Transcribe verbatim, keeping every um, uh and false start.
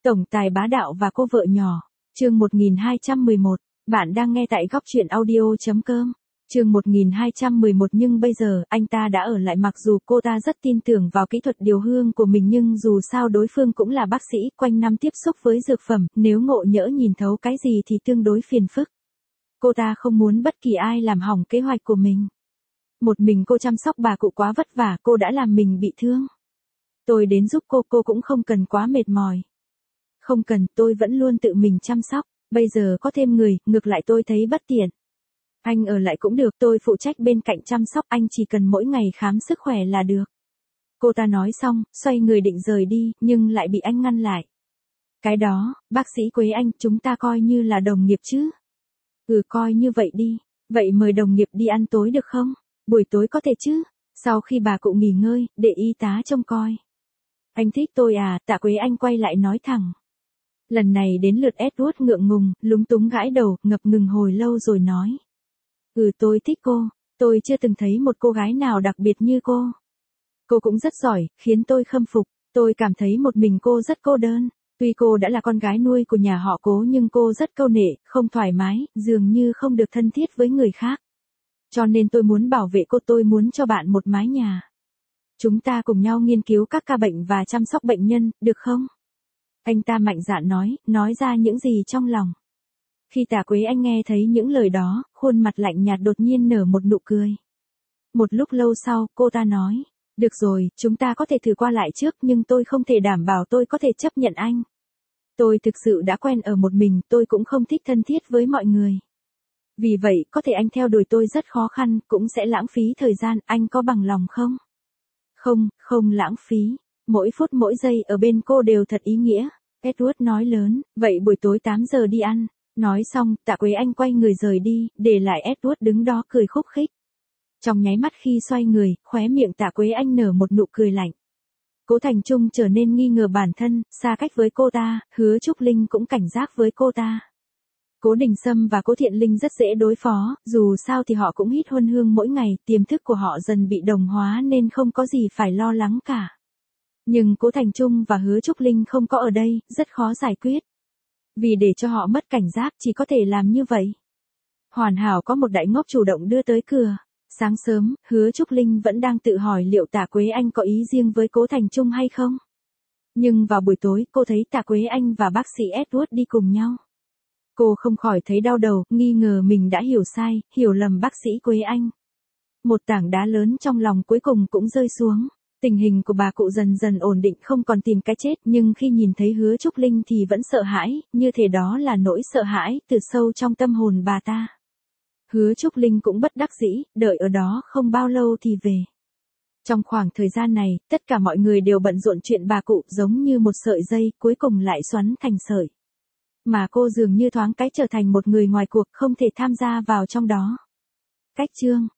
Tổng tài bá đạo và cô vợ nhỏ. Chương một nghìn hai trăm mười một. Bạn đang nghe tại góc truyện audio chấm com. Chương một nghìn hai trăm mười một nhưng bây giờ anh ta đã ở lại, mặc dù cô ta rất tin tưởng vào kỹ thuật điều hương của mình nhưng dù sao đối phương cũng là bác sĩ quanh năm tiếp xúc với dược phẩm, nếu ngộ nhỡ nhìn thấu cái gì thì tương đối phiền phức. Cô ta không muốn bất kỳ ai làm hỏng kế hoạch của mình. Một mình cô chăm sóc bà cụ quá vất vả, cô đã làm mình bị thương. Tôi đến giúp cô, cô cũng không cần quá mệt mỏi. Không cần, tôi vẫn luôn tự mình chăm sóc, bây giờ có thêm người, ngược lại tôi thấy bất tiện. Anh ở lại cũng được, tôi phụ trách bên cạnh chăm sóc, anh chỉ cần mỗi ngày khám sức khỏe là được. Cô ta nói xong, xoay người định rời đi, nhưng lại bị anh ngăn lại. Cái đó, bác sĩ Quế Anh, chúng ta coi như là đồng nghiệp chứ. Ừ, coi như vậy đi, vậy mời đồng nghiệp đi ăn tối được không? Buổi tối có thể chứ, sau khi bà cụ nghỉ ngơi, để y tá trông coi. Anh thích tôi à? Tạ Quế Anh quay lại nói thẳng. Lần này đến lượt Edward ngượng ngùng, lúng túng gãi đầu, ngập ngừng hồi lâu rồi nói. Ừ, tôi thích cô, tôi chưa từng thấy một cô gái nào đặc biệt như cô. Cô cũng rất giỏi, khiến tôi khâm phục, tôi cảm thấy một mình cô rất cô đơn. Tuy cô đã là con gái nuôi của nhà họ Cố nhưng cô rất câu nệ, không thoải mái, dường như không được thân thiết với người khác. Cho nên tôi muốn bảo vệ cô, tôi muốn cho bạn một mái nhà. Chúng ta cùng nhau nghiên cứu các ca bệnh và chăm sóc bệnh nhân, được không? Anh ta mạnh dạn nói, nói ra những gì trong lòng. Khi Tạ Quế Anh nghe thấy những lời đó, khuôn mặt lạnh nhạt đột nhiên nở một nụ cười. Một lúc lâu sau, cô ta nói, được rồi, chúng ta có thể thử qua lại trước nhưng tôi không thể đảm bảo tôi có thể chấp nhận anh. Tôi thực sự đã quen ở một mình, tôi cũng không thích thân thiết với mọi người. Vì vậy, có thể anh theo đuổi tôi rất khó khăn, cũng sẽ lãng phí thời gian, anh có bằng lòng không? Không, không lãng phí. Mỗi phút mỗi giây ở bên cô đều thật ý nghĩa. Edward nói lớn, vậy buổi tối tám giờ đi ăn. Nói xong, Tạ Quế Anh quay người rời đi, để lại Edward đứng đó cười khúc khích. Trong nháy mắt khi xoay người, khóe miệng Tạ Quế Anh nở một nụ cười lạnh. Cố Thành Trung trở nên nghi ngờ bản thân, xa cách với cô ta, Hứa Trúc Linh cũng cảnh giác với cô ta. Cố Đình Sâm và Cố Thiện Linh rất dễ đối phó, dù sao thì họ cũng hít huân hương mỗi ngày, tiềm thức của họ dần bị đồng hóa nên không có gì phải lo lắng cả. Nhưng Cố Thành Trung và Hứa Trúc Linh không có ở đây, rất khó giải quyết. Vì để cho họ mất cảnh giác chỉ có thể làm như vậy. Hoàn hảo có một đại ngốc chủ động đưa tới cửa. Sáng sớm, Hứa Trúc Linh vẫn đang tự hỏi liệu Tạ Quế Anh có ý riêng với Cố Thành Trung hay không. Nhưng vào buổi tối, cô thấy Tạ Quế Anh và bác sĩ Edward đi cùng nhau. Cô không khỏi thấy đau đầu, nghi ngờ mình đã hiểu sai, hiểu lầm bác sĩ Quế Anh. Một tảng đá lớn trong lòng cuối cùng cũng rơi xuống. Tình hình của bà cụ dần dần ổn định, không còn tìm cái chết, nhưng khi nhìn thấy Hứa Trúc Linh thì vẫn sợ hãi, như thể đó là nỗi sợ hãi từ sâu trong tâm hồn bà ta. Hứa Trúc Linh cũng bất đắc dĩ, đợi ở đó không bao lâu thì về. Trong khoảng thời gian này, tất cả mọi người đều bận rộn chuyện bà cụ, giống như một sợi dây, cuối cùng lại xoắn thành sợi. Mà cô dường như thoáng cái trở thành một người ngoài cuộc, không thể tham gia vào trong đó. Cách chương